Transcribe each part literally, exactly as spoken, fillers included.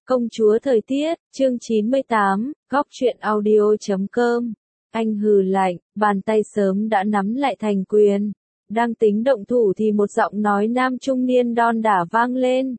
Công chúa thời tiết, chương chín mươi tám, góc truyện audio chấm com. Anh hừ lạnh, bàn tay sớm đã nắm lại thành quyền. Đang tính động thủ thì một giọng nói nam trung niên đon đả vang lên.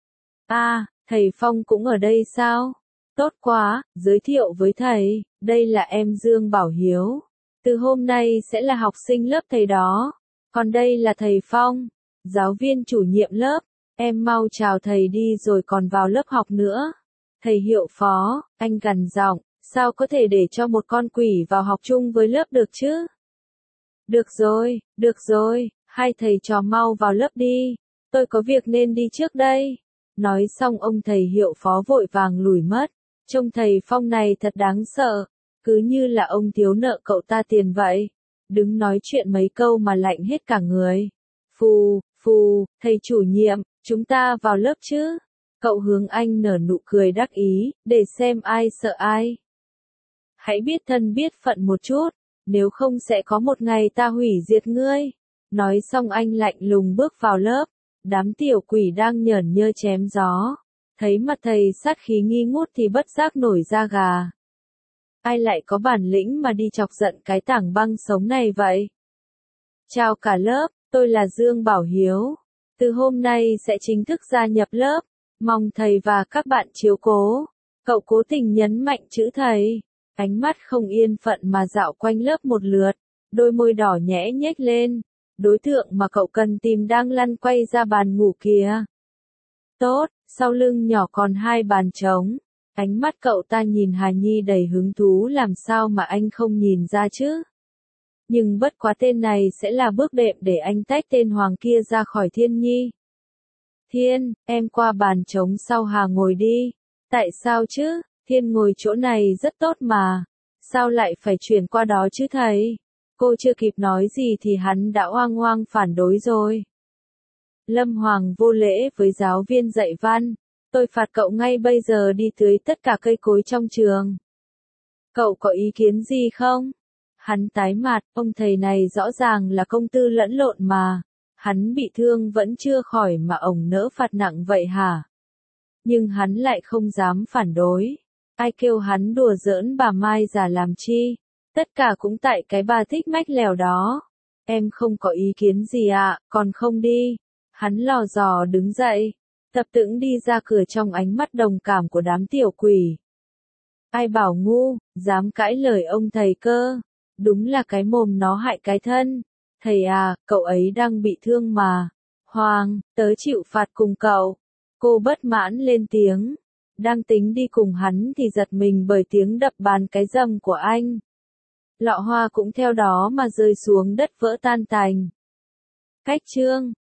À, thầy Phong cũng ở đây sao? Tốt quá, giới thiệu với thầy, đây là em Dương Bảo Hiếu. Từ hôm nay sẽ là học sinh lớp thầy đó. Còn đây là thầy Phong, giáo viên chủ nhiệm lớp. Em mau chào thầy đi rồi còn vào lớp học nữa. Thầy Hiệu Phó, anh gằn giọng, sao có thể để cho một con quỷ vào học chung với lớp được chứ? Được rồi, được rồi, hai thầy trò mau vào lớp đi, tôi có việc nên đi trước đây. Nói xong ông thầy Hiệu Phó vội vàng lùi mất. Trông thầy Phong này thật đáng sợ, cứ như là ông thiếu nợ cậu ta tiền vậy. Đứng nói chuyện mấy câu mà lạnh hết cả người. Phù, phù, thầy chủ nhiệm, chúng ta vào lớp chứ? Cậu hướng anh nở nụ cười đắc ý, để xem ai sợ ai. Hãy biết thân biết phận một chút, nếu không sẽ có một ngày ta hủy diệt ngươi. Nói xong anh lạnh lùng bước vào lớp, đám tiểu quỷ đang nhởn nhơ chém gió. Thấy mặt thầy sát khí nghi ngút thì bất giác nổi da gà. Ai lại có bản lĩnh mà đi chọc giận cái tảng băng sống này vậy? Chào cả lớp, tôi là Dương Bảo Hiếu. Từ hôm nay sẽ chính thức gia nhập lớp, mong thầy và các bạn chiếu cố. Cậu cố tình nhấn mạnh chữ thầy, ánh mắt không yên phận mà dạo quanh lớp một lượt, đôi môi đỏ nhẽ nhếch lên. Đối tượng mà cậu cần tìm đang lăn quay ra bàn ngủ kìa. Tốt, sau lưng nhỏ còn hai bàn trống. Ánh mắt cậu ta nhìn Hà Nhi đầy hứng thú, làm sao mà anh không nhìn ra chứ? Nhưng bất quá tên này sẽ là bước đệm để anh tách tên Hoàng kia ra khỏi Thiên Nhi. Thiên, em qua bàn trống sau Hà ngồi đi. Tại sao chứ? Thiên ngồi chỗ này rất tốt mà. Sao lại phải chuyển qua đó chứ thầy? Cô chưa kịp nói gì thì hắn đã oang oang phản đối rồi. Lâm Hoàng vô lễ với giáo viên dạy văn. Tôi phạt cậu ngay bây giờ đi tưới tất cả cây cối trong trường. Cậu có ý kiến gì không? Hắn tái mặt, ông thầy này rõ ràng là công tư lẫn lộn mà. Hắn bị thương vẫn chưa khỏi mà ổng nỡ phạt nặng vậy hả? Nhưng hắn lại không dám phản đối. Ai kêu hắn đùa giỡn bà Mai già làm chi? Tất cả cũng tại cái bà thích mách lèo đó. Em không có ý kiến gì ạ, à, còn không đi. Hắn lò dò đứng dậy, tập tễnh đi ra cửa trong ánh mắt đồng cảm của đám tiểu quỷ. Ai bảo ngu, dám cãi lời ông thầy cơ. Đúng là cái mồm nó hại cái thân. Thầy à, cậu ấy đang bị thương mà. Hoàng, tớ chịu phạt cùng cậu. Cô bất mãn lên tiếng. Đang tính đi cùng hắn thì giật mình bởi tiếng đập bàn cái rầm của anh. Lọ hoa cũng theo đó mà rơi xuống đất vỡ tan tành. Cách chương